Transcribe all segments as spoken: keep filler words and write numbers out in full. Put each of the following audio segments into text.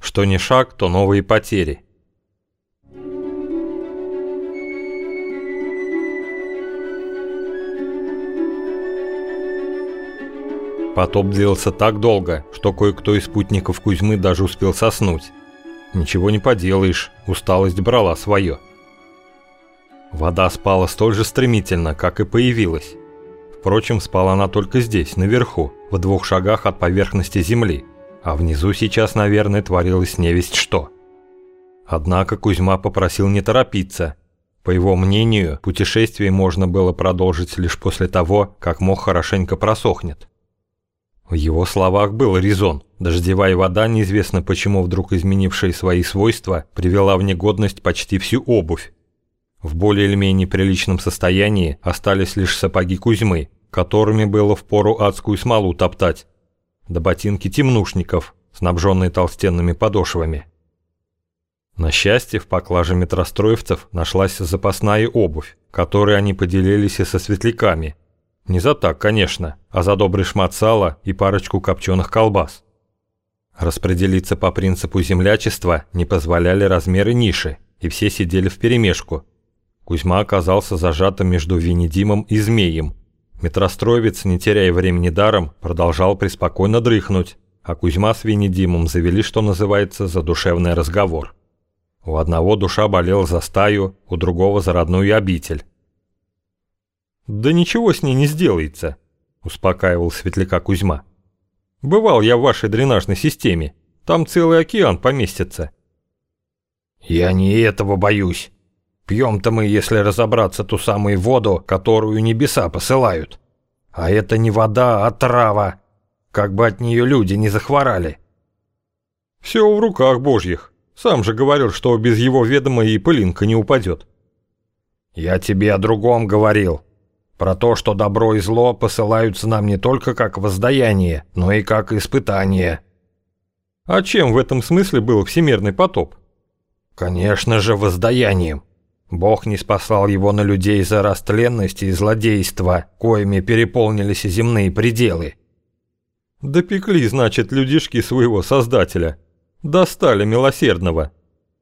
Что ни шаг, то новые потери. Потоп длился так долго, что кое-кто из спутников Кузьмы даже успел соснуть. Ничего не поделаешь, усталость брала свое. Вода спала столь же стремительно, как и появилась. Впрочем, спала она только здесь, наверху, в двух шагах от поверхности земли, а внизу сейчас, наверное, творилось невесть что. Однако Кузьма попросил не торопиться. По его мнению, путешествие можно было продолжить лишь после того, как мох хорошенько просохнет. В его словах был резон. Дождевая вода, неизвестно почему вдруг изменившая свои свойства, привела в негодность почти всю обувь. В более или менее приличном состоянии остались лишь сапоги Кузьмы, которыми было впору адскую смолу топтать, да ботинки темнушников, снабженные толстенными подошвами. На счастье, в поклаже метростроевцев нашлась запасная обувь, которой они поделились и со светляками. Не за так, конечно, а за добрый шмат сала и парочку копченых колбас. Распределиться по принципу землячества не позволяли размеры ниши, и все сидели вперемешку. Кузьма оказался зажатым между Венедимом и Змеем. Метростроевец, не теряя времени даром, продолжал преспокойно дрыхнуть, а Кузьма с Венедимом завели, что называется, задушевный разговор. У одного душа болела за стаю, у другого за родную обитель. «Да ничего с ней не сделается», – успокаивал светляка Кузьма. «Бывал я в вашей дренажной системе, там целый океан поместится». «Я не этого боюсь. Пьем-то мы, если разобраться, ту самую воду, которую небеса посылают. А это не вода, а трава. Как бы от нее люди не захворали». «Все в руках божьих. Сам же говорил, что без его ведома и пылинка не упадет». «Я тебе о другом говорил. Про то, что добро и зло посылаются нам не только как воздаяние, но и как испытание». «А чем в этом смысле был всемирный потоп?» «Конечно же, воздаянием. Бог не спасал его на людей за растленность и злодейство, коими переполнились земные пределы». «Допекли, значит, людишки своего Создателя. Достали милосердного.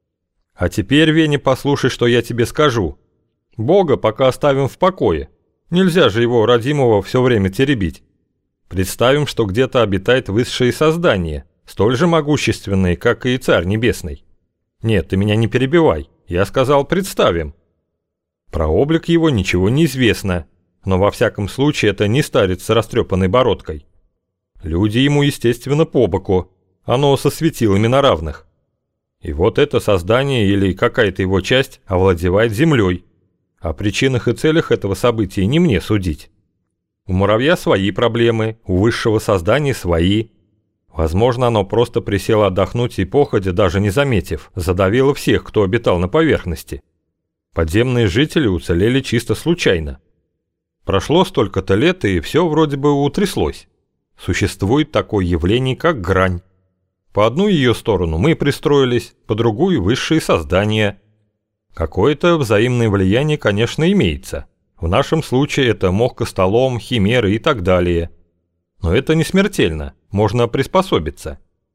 А теперь, Веня, послушай, что я тебе скажу. Бога пока оставим в покое. Нельзя же его, родимого, все время теребить. Представим, что где-то обитает высшее создание, столь же могущественное, как и Царь Небесный. Нет, ты меня не перебивай. Я сказал, представим. Про облик его ничего не известно, но во всяком случае это не старец с растрепанной бородкой. Люди ему, естественно, по боку. Оно со светилами на равных. И вот это создание или какая-то его часть овладевает землей. О причинах и целях этого события не мне судить. У муравья свои проблемы, у высшего создания свои. Возможно, оно просто присело отдохнуть и походя, даже не заметив, задавило всех, кто обитал на поверхности. Подземные жители уцелели чисто случайно. Прошло столько-то лет, и все вроде бы утряслось. Существует такое явление, как грань. По одну ее сторону мы пристроились, по другую – высшие создания. Какое-то взаимное влияние, конечно, имеется. В нашем случае это мох костолом, химеры и так далее. Но это не смертельно, можно приспособиться.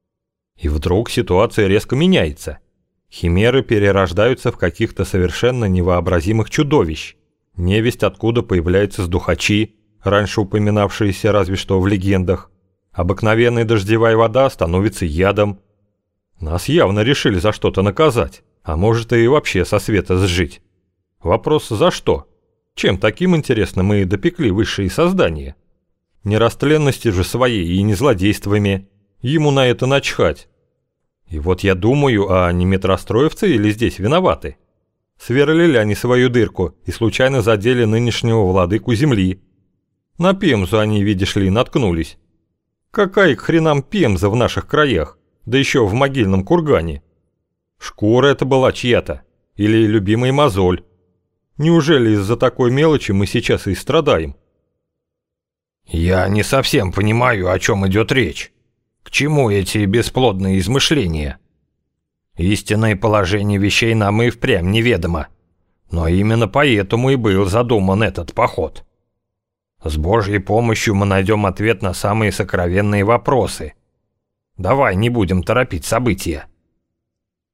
И вдруг ситуация резко меняется. Химеры перерождаются в каких-то совершенно невообразимых чудовищ. Невесть откуда появляются сдухачи, раньше упоминавшиеся разве что в легендах. Обыкновенная дождевая вода становится ядом. Нас явно решили за что-то наказать. А может и вообще со света сжить. Вопрос за что? Чем таким, интересно, мы допекли высшие создания? Не растленностью же своей и не злодействами. Ему на это начхать. И вот я думаю, а не метростроевцы или здесь виноваты? Сверлили они свою дырку и случайно задели нынешнего владыку земли. На Пемзу они, видишь ли, наткнулись. Какая к хренам Пемза в наших краях? Да еще в могильном кургане. Шкура это была чья-то. Или любимый мозоль. Неужели из-за такой мелочи мы сейчас и страдаем? «Я не совсем понимаю, о чем идет речь. К чему эти бесплодные измышления? Истинное положение вещей нам и впрямь неведомо. Но именно поэтому и был задуман этот поход. С Божьей помощью мы найдем ответ на самые сокровенные вопросы. Давай не будем торопить события.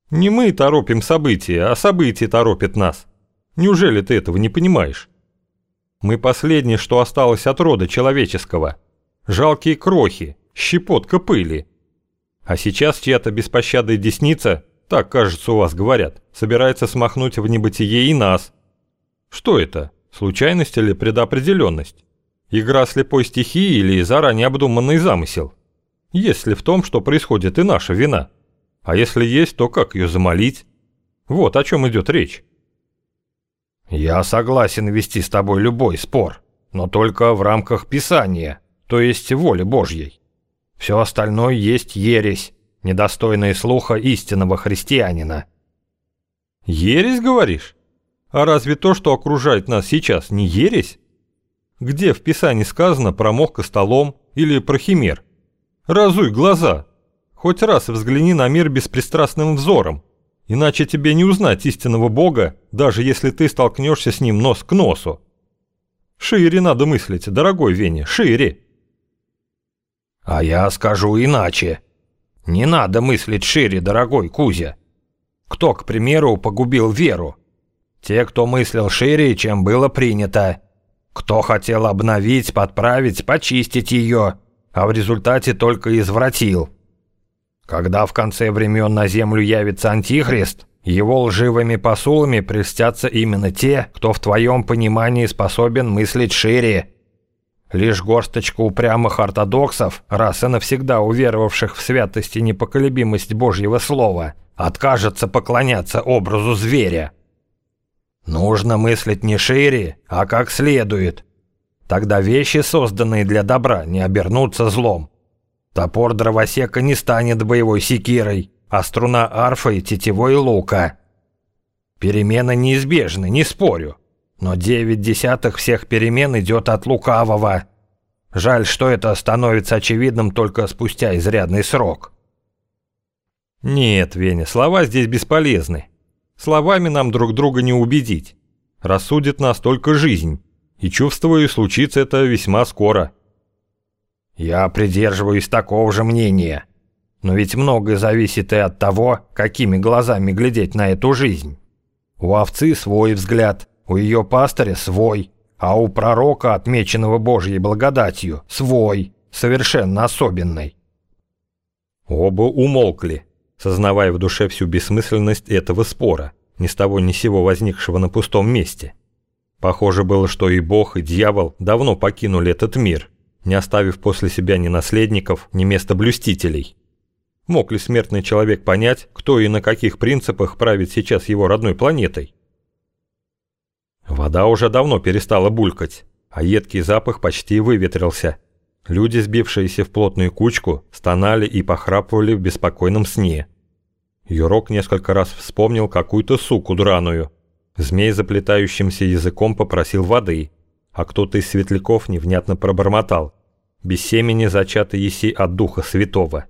Не мы торопим события, а события торопят нас. Неужели ты этого не понимаешь? Мы последнее, что осталось от рода человеческого. Жалкие крохи, щепотка пыли. А сейчас чья-то беспощадная десница, так, кажется, у вас говорят, собирается смахнуть в небытие и нас. Что это? Случайность или предопределенность? Игра слепой стихии или заранее обдуманный замысел? Есть ли в том, что происходит, и наша вина? А если есть, то как ее замолить? Вот о чем идет речь. Я согласен вести с тобой любой спор, но только в рамках Писания, то есть воли Божьей. Все остальное есть ересь, недостойная слуха истинного христианина. Ересь, говоришь? А разве то, что окружает нас сейчас, не ересь? Где в Писании сказано про мох костолом или про химер? Разуй глаза. Хоть раз взгляни на мир беспристрастным взором. Иначе тебе не узнать истинного Бога, даже если ты столкнешься с ним нос к носу. Шире надо мыслить, дорогой Веня, шире. А я скажу иначе. Не надо мыслить шире, дорогой Кузя. Кто, к примеру, погубил веру? Те, кто мыслил шире, чем было принято. Кто хотел обновить, подправить, почистить ее, а в результате только извратил. Когда в конце времен на землю явится Антихрист, его лживыми посулами прельстятся именно те, кто в твоем понимании способен мыслить шире. Лишь горсточка упрямых ортодоксов, раз и навсегда уверовавших в святость и непоколебимость Божьего Слова, откажется поклоняться образу зверя. Нужно мыслить не шире, а как следует. Тогда вещи, созданные для добра, не обернутся злом. Топор дровосека не станет боевой секирой, а струна арфой — тетивой лука. Перемены неизбежны, не спорю, но девять десятых всех перемен идет от лукавого. Жаль, что это становится очевидным только спустя изрядный срок. Нет, Веня, слова здесь бесполезны. Словами нам друг друга не убедить. Рассудит нас только жизнь, и чувствую, случится это весьма скоро. Я придерживаюсь такого же мнения. Но ведь многое зависит и от того, какими глазами глядеть на эту жизнь. У овцы свой взгляд, у ее пастыря свой, а у пророка, отмеченного Божьей благодатью, свой, совершенно особенный. Оба умолкли, сознавая в душе всю бессмысленность этого спора, ни с того ни сего возникшего на пустом месте. Похоже было, что и Бог, и дьявол давно покинули этот мир, не оставив после себя ни наследников, ни местоблюстителей. Мог ли смертный человек понять, кто и на каких принципах правит сейчас его родной планетой? Вода уже давно перестала булькать, а едкий запах почти выветрился. Люди, сбившиеся в плотную кучку, стонали и похрапывали в беспокойном сне. Юрок несколько раз вспомнил какую-то суку драную. Змей заплетающимся языком попросил воды, а кто-то из светляков невнятно пробормотал: «Без семени зачато еси от Духа Святого».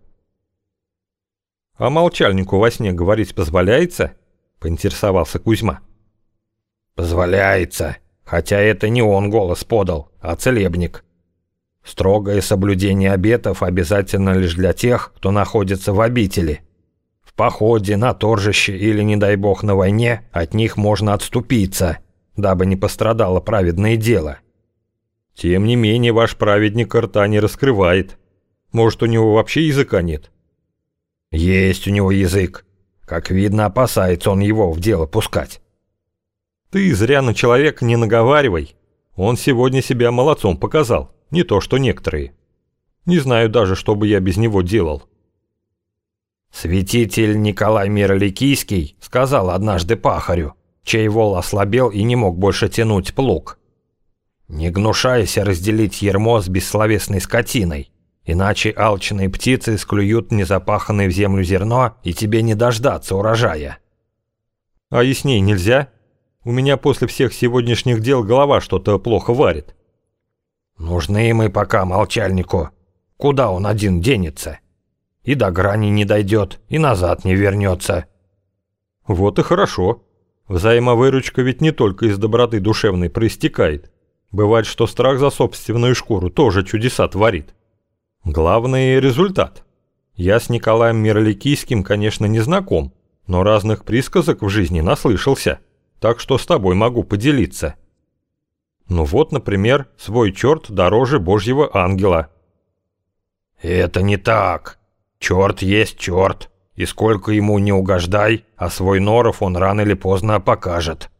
«А молчальнику во сне говорить позволяется?» — поинтересовался Кузьма. «Позволяется, хотя это не он голос подал, а целебник. Строгое соблюдение обетов обязательно лишь для тех, кто находится в обители. В походе, на торжище или, не дай бог, на войне от них можно отступиться, дабы не пострадало праведное дело». «Тем не менее, ваш праведник рта не раскрывает. Может, у него вообще языка нет?» «Есть у него язык. Как видно, опасается он его в дело пускать». «Ты зря на человека не наговаривай. Он сегодня себя молодцом показал, не то что некоторые. Не знаю даже, что бы я без него делал». Святитель Николай Мироликийский сказал однажды пахарю, чей вол ослабел и не мог больше тянуть плуг: «Не гнушайся разделить ярмо с бессловесной скотиной, иначе алчные птицы склюют незапаханное в землю зерно, и тебе не дождаться урожая». «А ясней нельзя? У меня после всех сегодняшних дел голова что-то плохо варит». «Нужны мы пока молчальнику. Куда он один денется? И до грани не дойдет, и назад не вернется». «Вот и хорошо. Взаимовыручка ведь не только из доброты душевной проистекает. Бывает, что страх за собственную шкуру тоже чудеса творит. Главный результат. Я с Николаем Мироликийским, конечно, не знаком, но разных присказок в жизни наслышался, так что с тобой могу поделиться. Ну вот, например, свой черт дороже божьего ангела». «Это не так. Черт есть черт, и сколько ему не угождай, а свой норов он рано или поздно покажет».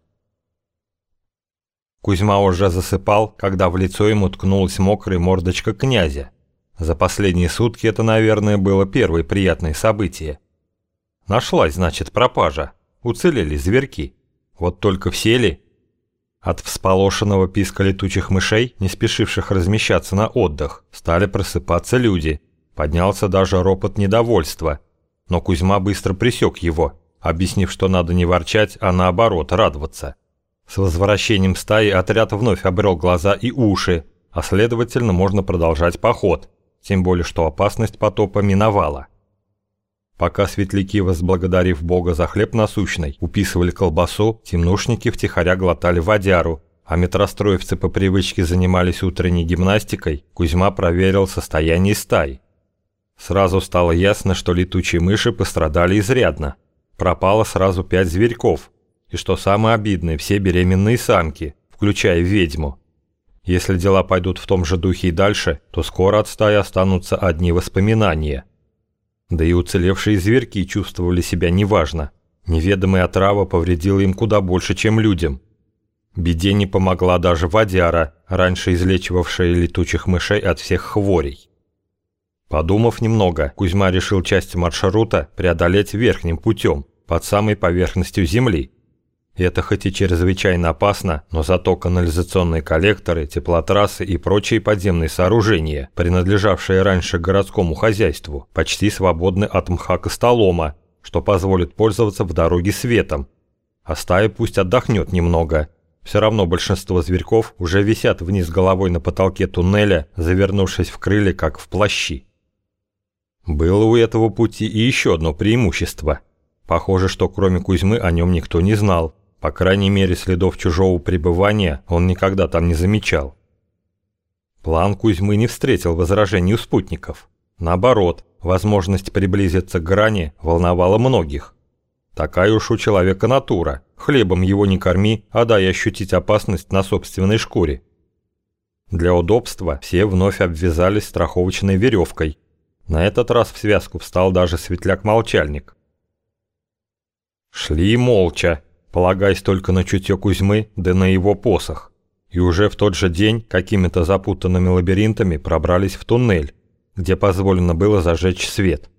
Кузьма уже засыпал, когда в лицо ему ткнулась мокрая мордочка князя. За последние сутки это, наверное, было первое приятное событие. Нашлась, значит, пропажа. Уцелели зверьки. Вот только все ли? От всполошенного писка летучих мышей, не спешивших размещаться на отдых, стали просыпаться люди. Поднялся даже ропот недовольства. Но Кузьма быстро пресек его, объяснив, что надо не ворчать, а наоборот радоваться. С возвращением стаи отряд вновь обрел глаза и уши, а следовательно можно продолжать поход, тем более что опасность потопа миновала. Пока светляки, возблагодарив Бога за хлеб насущный, уписывали колбасу, темнушники втихаря глотали водяру, а метростроевцы по привычке занимались утренней гимнастикой, Кузьма проверил состояние стаи. Сразу стало ясно, что летучие мыши пострадали изрядно. Пропало сразу пять зверьков. И что самое обидное, все беременные самки, включая ведьму. Если дела пойдут в том же духе и дальше, то скоро от стаи останутся одни воспоминания. Да и уцелевшие зверьки чувствовали себя неважно. Неведомая отрава повредила им куда больше, чем людям. Беде не помогла даже водяра, раньше излечивавшая летучих мышей от всех хворей. Подумав немного, Кузьма решил часть маршрута преодолеть верхним путем, под самой поверхностью земли. Это хоть и чрезвычайно опасно, но зато канализационные коллекторы, теплотрассы и прочие подземные сооружения, принадлежавшие раньше городскому хозяйству, почти свободны от мха костолома, что позволит пользоваться в дороге светом. А стая пусть отдохнет немного. Все равно большинство зверьков уже висят вниз головой на потолке туннеля, завернувшись в крылья, как в плащи. Было у этого пути и еще одно преимущество. Похоже, что кроме Кузьмы о нем никто не знал. По крайней мере, следов чужого пребывания он никогда там не замечал. План Кузьмы не встретил возражений у спутников. Наоборот, возможность приблизиться к грани волновала многих. Такая уж у человека натура. Хлебом его не корми, а дай ощутить опасность на собственной шкуре. Для удобства все вновь обвязались страховочной веревкой. На этот раз в связку встал даже светляк-молчальник. Шли молча, полагаясь только на чутье Кузьмы, да на его посох. И уже в тот же день какими-то запутанными лабиринтами пробрались в туннель, где позволено было зажечь свет.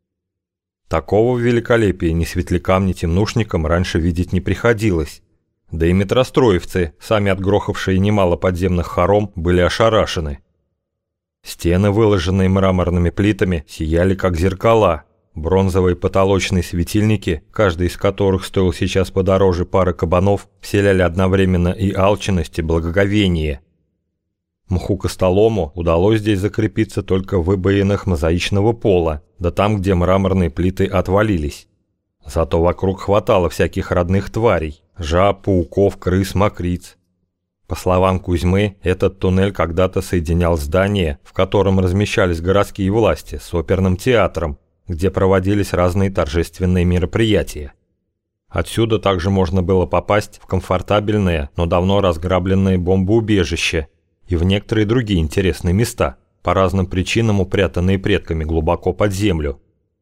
Такого великолепия ни светлякам, ни темнушникам раньше видеть не приходилось. Да и метростроевцы, сами отгрохавшие немало подземных хором, были ошарашены. Стены, выложенные мраморными плитами, сияли как зеркала. Бронзовые потолочные светильники, каждый из которых стоил сейчас подороже пары кабанов, вселяли одновременно и алчность, и благоговение. Мху костолому удалось здесь закрепиться только в выбоинах мозаичного пола, да там, где мраморные плиты отвалились. Зато вокруг хватало всяких родных тварей – жаб, пауков, крыс, мокриц. По словам Кузьмы, этот туннель когда-то соединял здание, в котором размещались городские власти, с оперным театром, где проводились разные торжественные мероприятия. Отсюда также можно было попасть в комфортабельное, но давно разграбленное бомбоубежище и в некоторые другие интересные места, по разным причинам упрятанные предками глубоко под землю.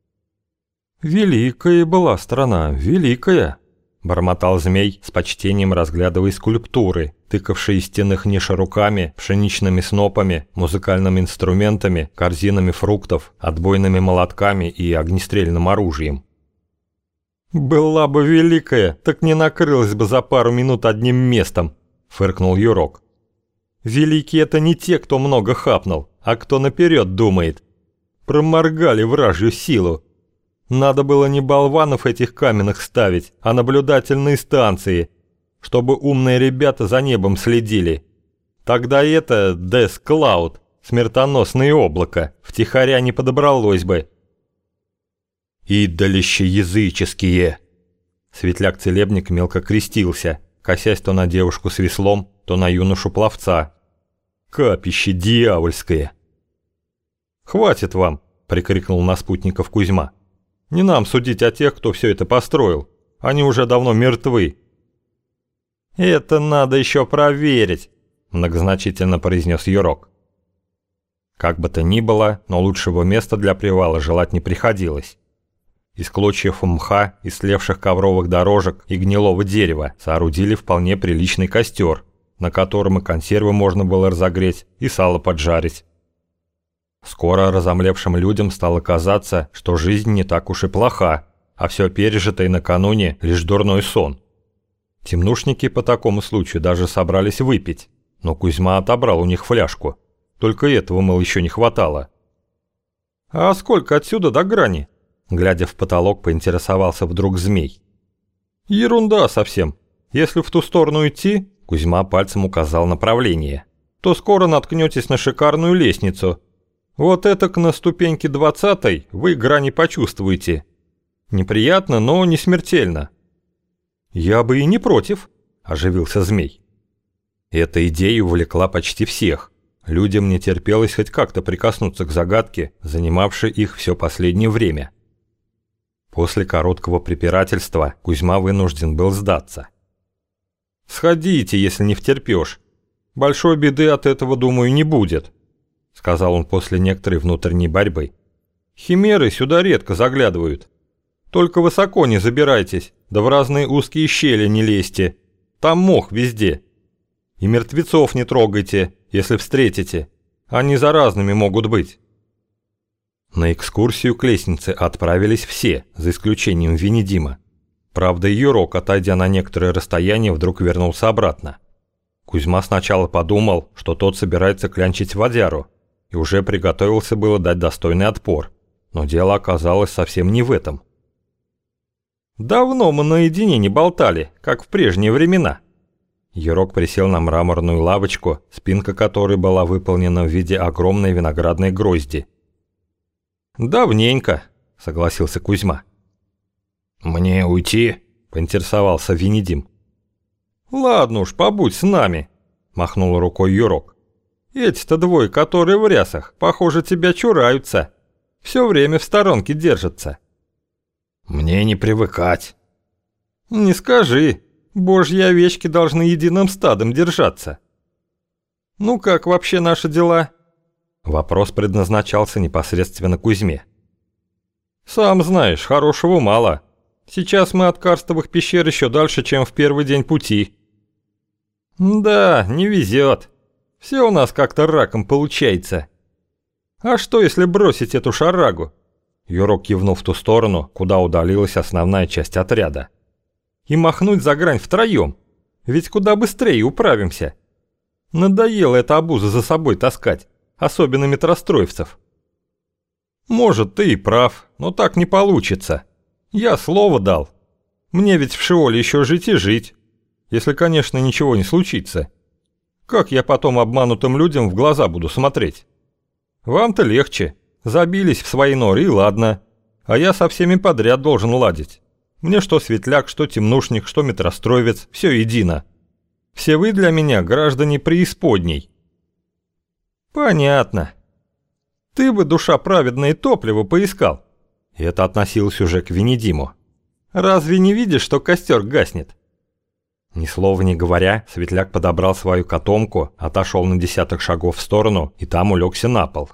«Великая была страна, великая!» – бормотал змей, с почтением разглядывая скульптуры, тыкавшие из стенных ниш руками, пшеничными снопами, музыкальными инструментами, корзинами фруктов, отбойными молотками и огнестрельным оружием. «Была бы великая, так не накрылась бы за пару минут одним местом», – фыркнул Юрок. «Великие – это не те, кто много хапнул, а кто наперед думает. Проморгали вражью силу. Надо было не болванов этих каменных ставить, а наблюдательные станции, чтобы умные ребята за небом следили. Тогда это Death Cloud, смертоносное облако, втихаря не подобралось бы». «Идолища языческие!» Светляк-целебник мелко крестился, косясь то на девушку с веслом, то на юношу-пловца. «Капище дьявольское!» «Хватит вам!» – прикрикнул на спутников Кузьма. Не нам судить о тех, кто все это построил. Они уже давно мертвы». «Это надо еще проверить», – многозначительно произнес Юрок. Как бы то ни было, но лучшего места для привала желать не приходилось. Из клочьев мха, истлевших ковровых дорожек и гнилого дерева соорудили вполне приличный костер, на котором и консервы можно было разогреть, и сало поджарить. Скоро разомлевшим людям стало казаться, что жизнь не так уж и плоха, а все пережитое накануне лишь дурной сон. Темнушники по такому случаю даже собрались выпить, но Кузьма отобрал у них фляжку. Только этого, мол, еще не хватало. «А сколько отсюда до грани?» Глядя в потолок, поинтересовался вдруг змей. «Ерунда совсем. Если в ту сторону идти, — Кузьма пальцем указал направление, — то скоро наткнетесь на шикарную лестницу. Вот этак на ступеньке двадцатой вы грани почувствуете. Неприятно, но не смертельно». «Я бы и не против», — оживился змей. Эта идея увлекла почти всех. Людям не терпелось хоть как-то прикоснуться к загадке, занимавшей их все последнее время. После короткого препирательства Кузьма вынужден был сдаться. «Сходите, если не втерпешь. Большой беды от этого, думаю, не будет», — сказал он после некоторой внутренней борьбы. «Химеры сюда редко заглядывают. Только высоко не забирайтесь, да в разные узкие щели не лезьте. Там мох везде. И мертвецов не трогайте, если встретите. Они заразными могут быть». На экскурсию к лестнице отправились все, за исключением Венедима. Правда, Юрок, отойдя на некоторое расстояние, вдруг вернулся обратно. Кузьма сначала подумал, что тот собирается клянчить водяру, и уже приготовился было дать достойный отпор, но дело оказалось совсем не в этом. «Давно мы наедине не болтали, как в прежние времена». Юрок присел на мраморную лавочку, спинка которой была выполнена в виде огромной виноградной грозди. «Давненько», — согласился Кузьма. «Мне уйти?» — поинтересовался Венедим. «Ладно уж, побудь с нами», — махнул рукой Юрок. «Эти-то двое, которые в рясах, похоже, тебя чураются. Все время в сторонке держатся». «Мне не привыкать». «Не скажи. Божьи овечки должны единым стадом держаться». «Ну как вообще наши дела?» Вопрос предназначался непосредственно Кузьме. «Сам знаешь, хорошего мало. Сейчас мы от карстовых пещер еще дальше, чем в первый день пути». «Да, не везет. Все у нас как-то раком получается. А что, если бросить эту шарагу?» Юрок кивнул в ту сторону, куда удалилась основная часть отряда. «И махнуть за грань втроем? Ведь куда быстрее управимся. Надоело эта обуза за собой таскать. Особенно метростроевцев». «Может, ты и прав, но так не получится. Я слово дал. Мне ведь в Шиоле еще жить и жить. Если, конечно, ничего не случится. Как я потом обманутым людям в глаза буду смотреть? Вам-то легче. Забились в свои норы и ладно. А я со всеми подряд должен ладить. Мне что светляк, что темнушник, что метростроевец, все едино. Все вы для меня граждане преисподней». «Понятно. Ты бы, душа праведное, топливо поискал». И это относилось уже к Венедиму. «Разве не видишь, что костер гаснет?» Ни слова не говоря, Светляк подобрал свою котомку, отошел на десяток шагов в сторону и там улегся на пол.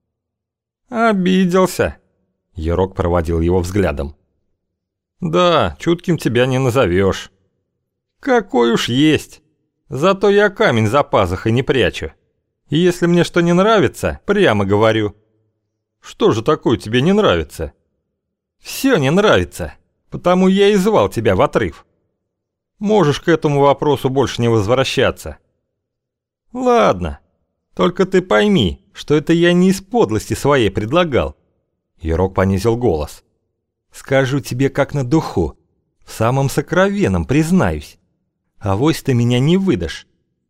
«Обиделся», — Ярок проводил его взглядом. «Да, чутким тебя не назовешь». «Какой уж есть. Зато я камень за пазухой не прячу. И если мне что не нравится, прямо говорю». «Что же такое тебе не нравится?» «Все не нравится, потому я и звал тебя в отрыв. Можешь к этому вопросу больше не возвращаться». «Ладно, только ты пойми, что это я не из подлости своей предлагал». Ярок понизил голос. «Скажу тебе как на духу, в самом сокровенном признаюсь. Авось ты меня не выдашь.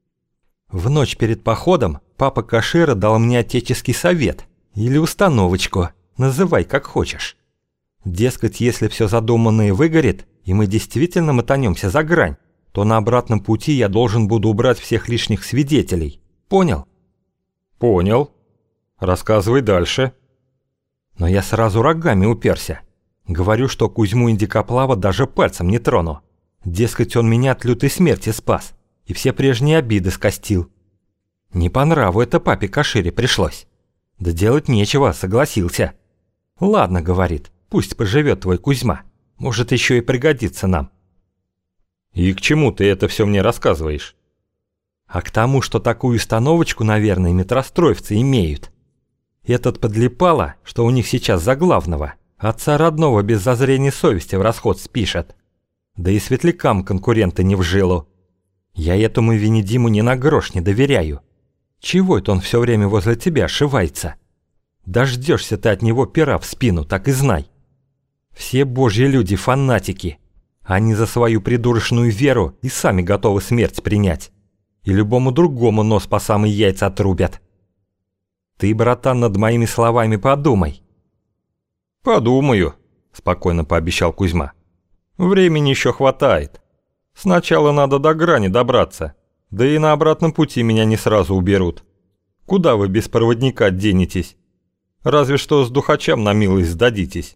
В ночь перед походом папа Кашера дал мне отеческий совет, или установочку, называй как хочешь. Дескать, если все задуманное выгорит, и мы действительно мотанемся за грань, то на обратном пути я должен буду убрать всех лишних свидетелей. Понял?» «Понял. Рассказывай дальше». Но я сразу рогами уперся. Говорю, что Кузьму Индикоплава даже пальцем не трону. Дескать, он меня от лютой смерти спас и все прежние обиды скостил. Не по нраву это папе Кашире пришлось. Да делать нечего, согласился. Ладно, говорит, пусть поживет твой Кузьма. Может, еще и пригодится нам. И к чему ты это все мне рассказываешь? А к тому, что такую установочку, наверное, метростроевцы имеют. Этот подлипало, что у них сейчас за главного, отца родного без зазрения совести в расход спишет. Да и светлякам конкуренты не в жилу. Я этому Венедиму ни на грош не доверяю. Чего это он все время возле тебя ошивается? Дождешься ты от него пера в спину, так и знай. Все божьи люди фанатики. Они за свою придурочную веру и сами готовы смерть принять. И любому другому нос по самые яйца отрубят. Ты, братан, над моими словами подумай. Подумаю, спокойно пообещал Кузьма. Времени еще хватает. Сначала надо до грани добраться. Да и на обратном пути меня не сразу уберут. Куда вы без проводника денетесь? Разве что с духачам на милость сдадитесь.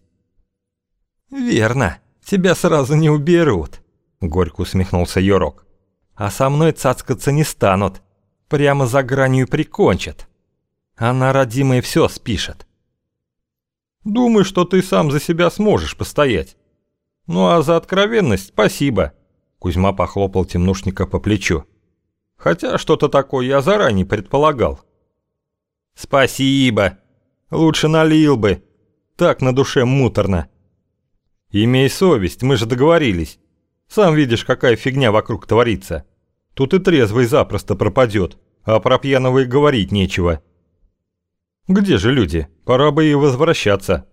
Верно, тебя сразу не уберут, горько усмехнулся Йорок. А со мной цацкаться не станут. Прямо за гранью прикончат. Она, родимая, все спишет. Думаю, что ты сам за себя сможешь постоять. Ну а за откровенность спасибо. Кузьма похлопал темнушника по плечу. Хотя что-то такое я заранее предполагал. Спасибо. Лучше налил бы. Так на душе муторно. Имей совесть, мы же договорились. Сам видишь, какая фигня вокруг творится. Тут и трезвый запросто пропадет, а про пьяного и говорить нечего. Где же люди? Пора бы и возвращаться.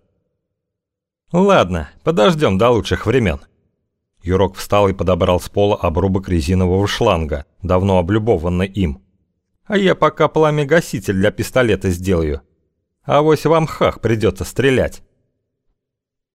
Ладно, подождем до лучших времен. Юрок встал и подобрал с пола обрубок резинового шланга, давно облюбованный им. А я пока пламя-гаситель для пистолета сделаю. Авось в амхах придется стрелять.